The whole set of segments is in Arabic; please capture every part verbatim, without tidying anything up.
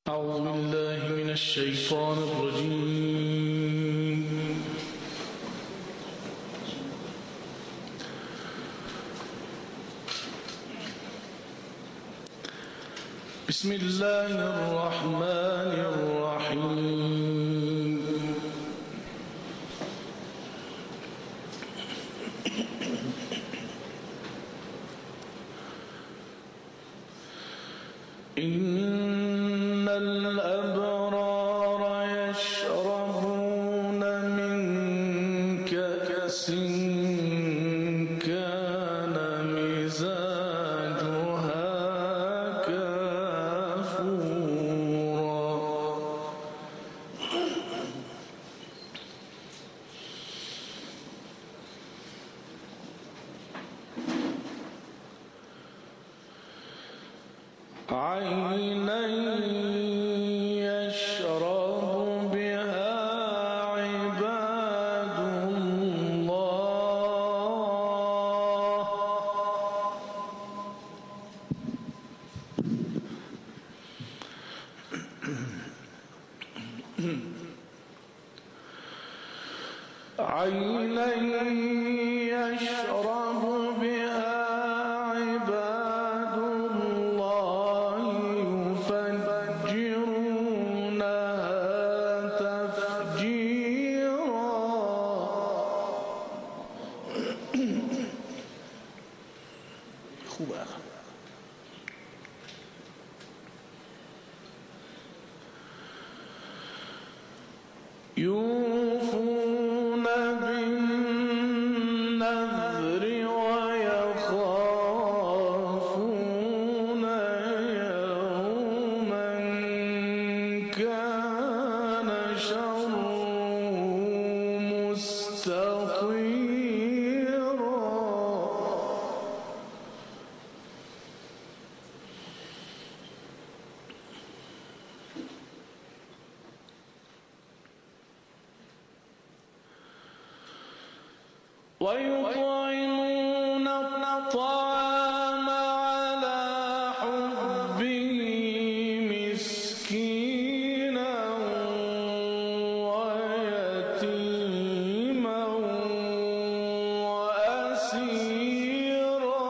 أعوذ بالله من الشيطان الرجيم. بسم الله الرحمن الرحيم. إن الأبرار يشربون من كأس كان مزاجها كافورا عينا يشرب بها عباد الله عينا يشرب بها عباد الله يفجرونها تفجيرا خوبه يوفون بالنذر ويخافون يوما كان شره مستطيرا ويطعمون الطعام على حبه مسكينا ويتيما وأسيرا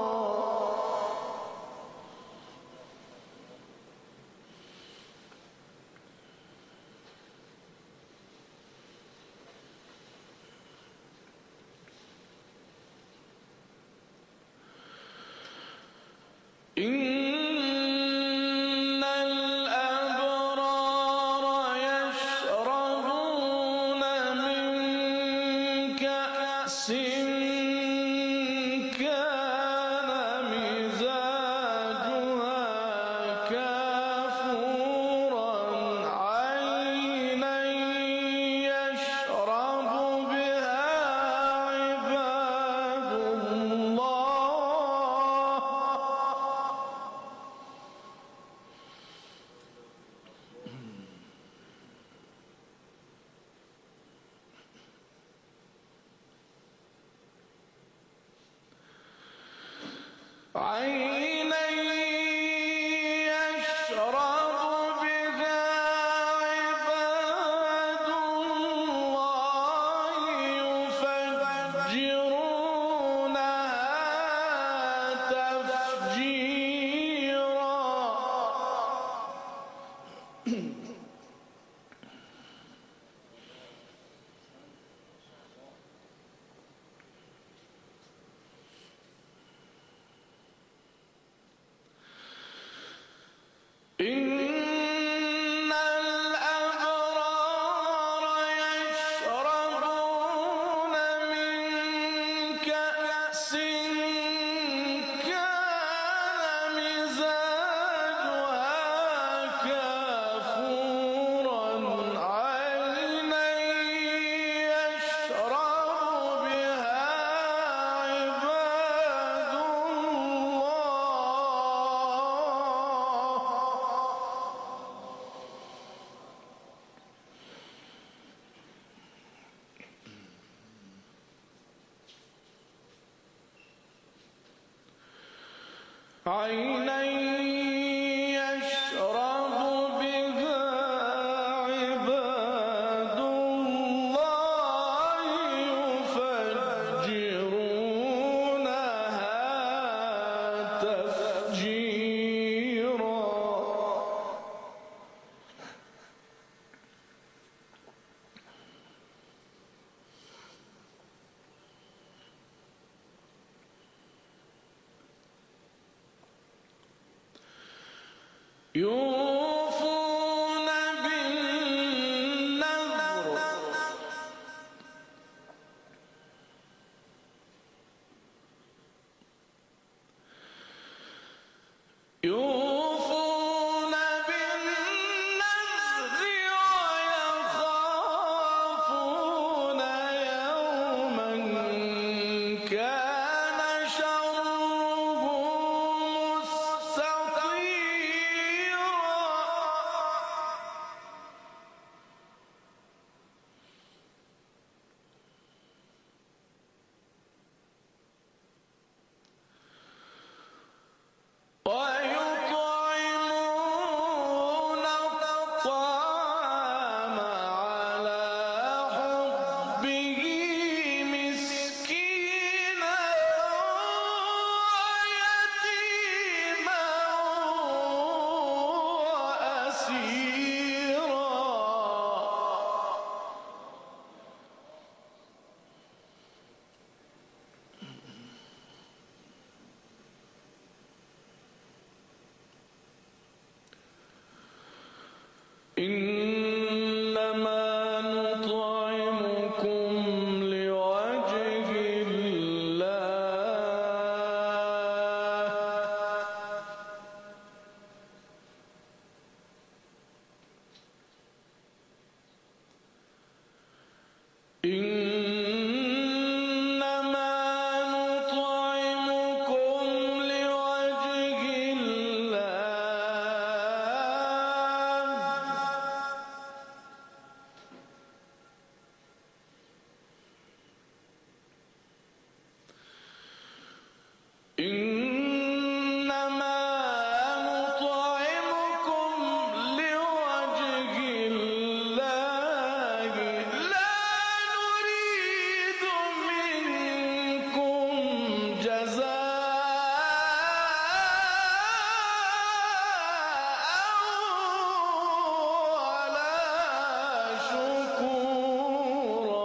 إن الأبرار يشربون من كأس كان مزاجها كافورا عينا يشرب بها عباد الله عينا يشرب بها عباد الله يفجرونها تفجيرا إن الأبرار يشربون من كأس كان مزاجها كافورا عينا يشرب بها عباد الله عينا يشرب بها يوفون بالنذر يوفون بالنذر ويخافون يوما كان شره مستطيرا ويطعمون الطعام على حبه مسكينا ويتيما وأسيرا إنما نطعمكم لوجه الله إنما نطعمكم لوجه الله إنما نطعمكم لوجه الله لا نريد منكم جزاء ولا شكورا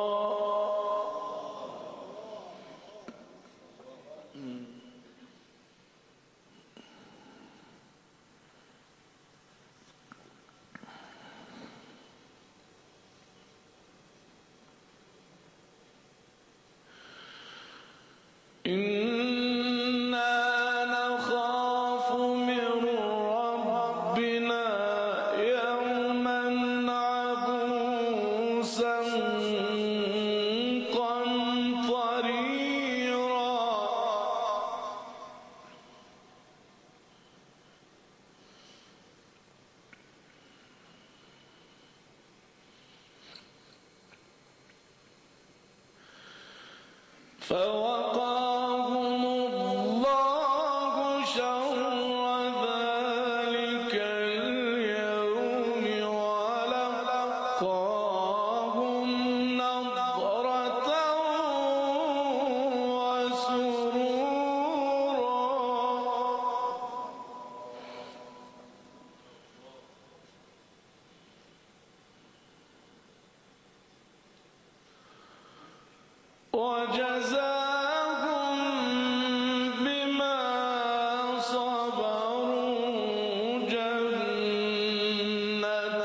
إنا نخاف من ربنا يوما عبوسا قمطريرا فوقاهم الله شر ذلك اليوم ولقاهم نضرة وسرورا وجزاهم بما صبروا جنة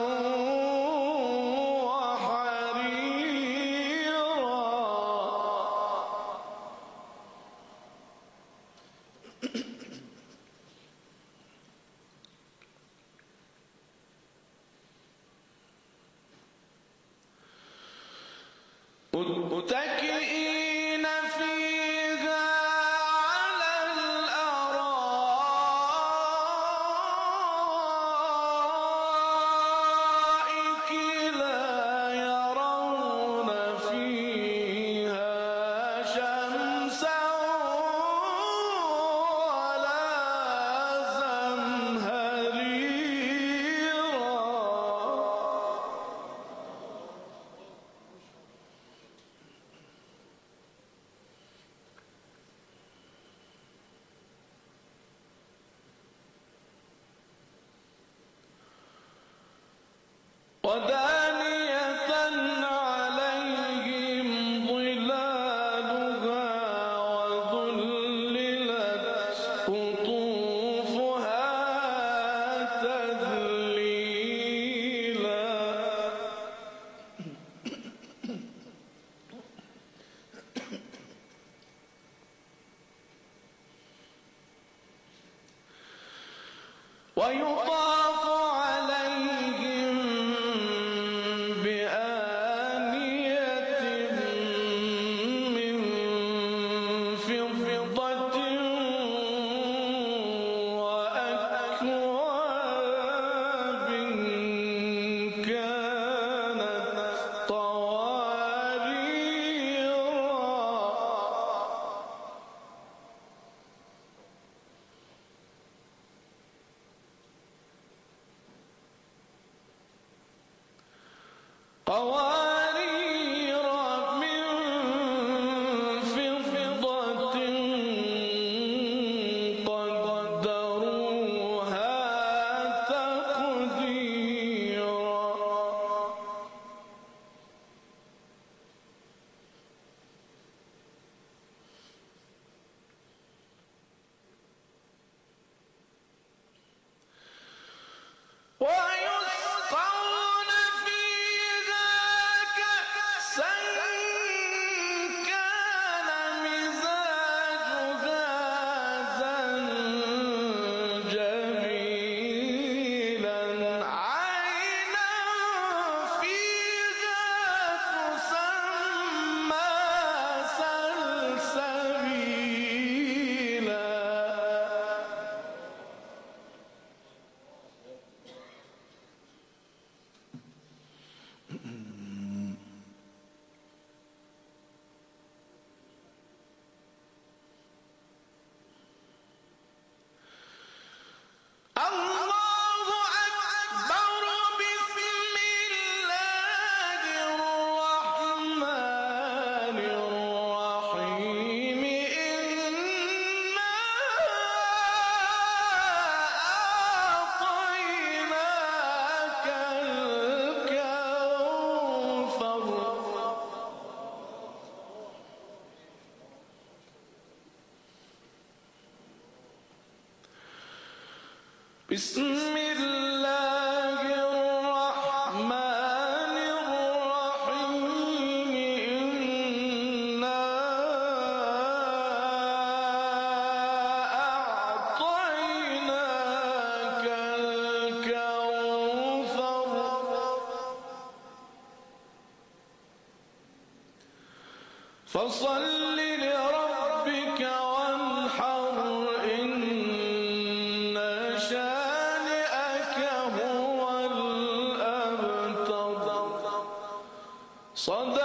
وحريرا متكئين فيها على الأرائك لا يرون فيها شمسا ولا زمهريرا ودانية عليهم ظلالها وذللت قطوفها ويطاف عليهم بآنية من فضة وأكواب كانت قوارير من فضة قدروها تقديرا ويسقون فيها كأسا كان مزاجها زنجبيلا عينا فيها تسمى سلسبيلا الله أكبر بسم الله الرحمن الرحيم إنا أعطيناك الكوثر بسم الله الرحمن الرحيم إنا أعطيناك الكوثر فصل لربك وانحر إن شانئك هو الأبتر. صدق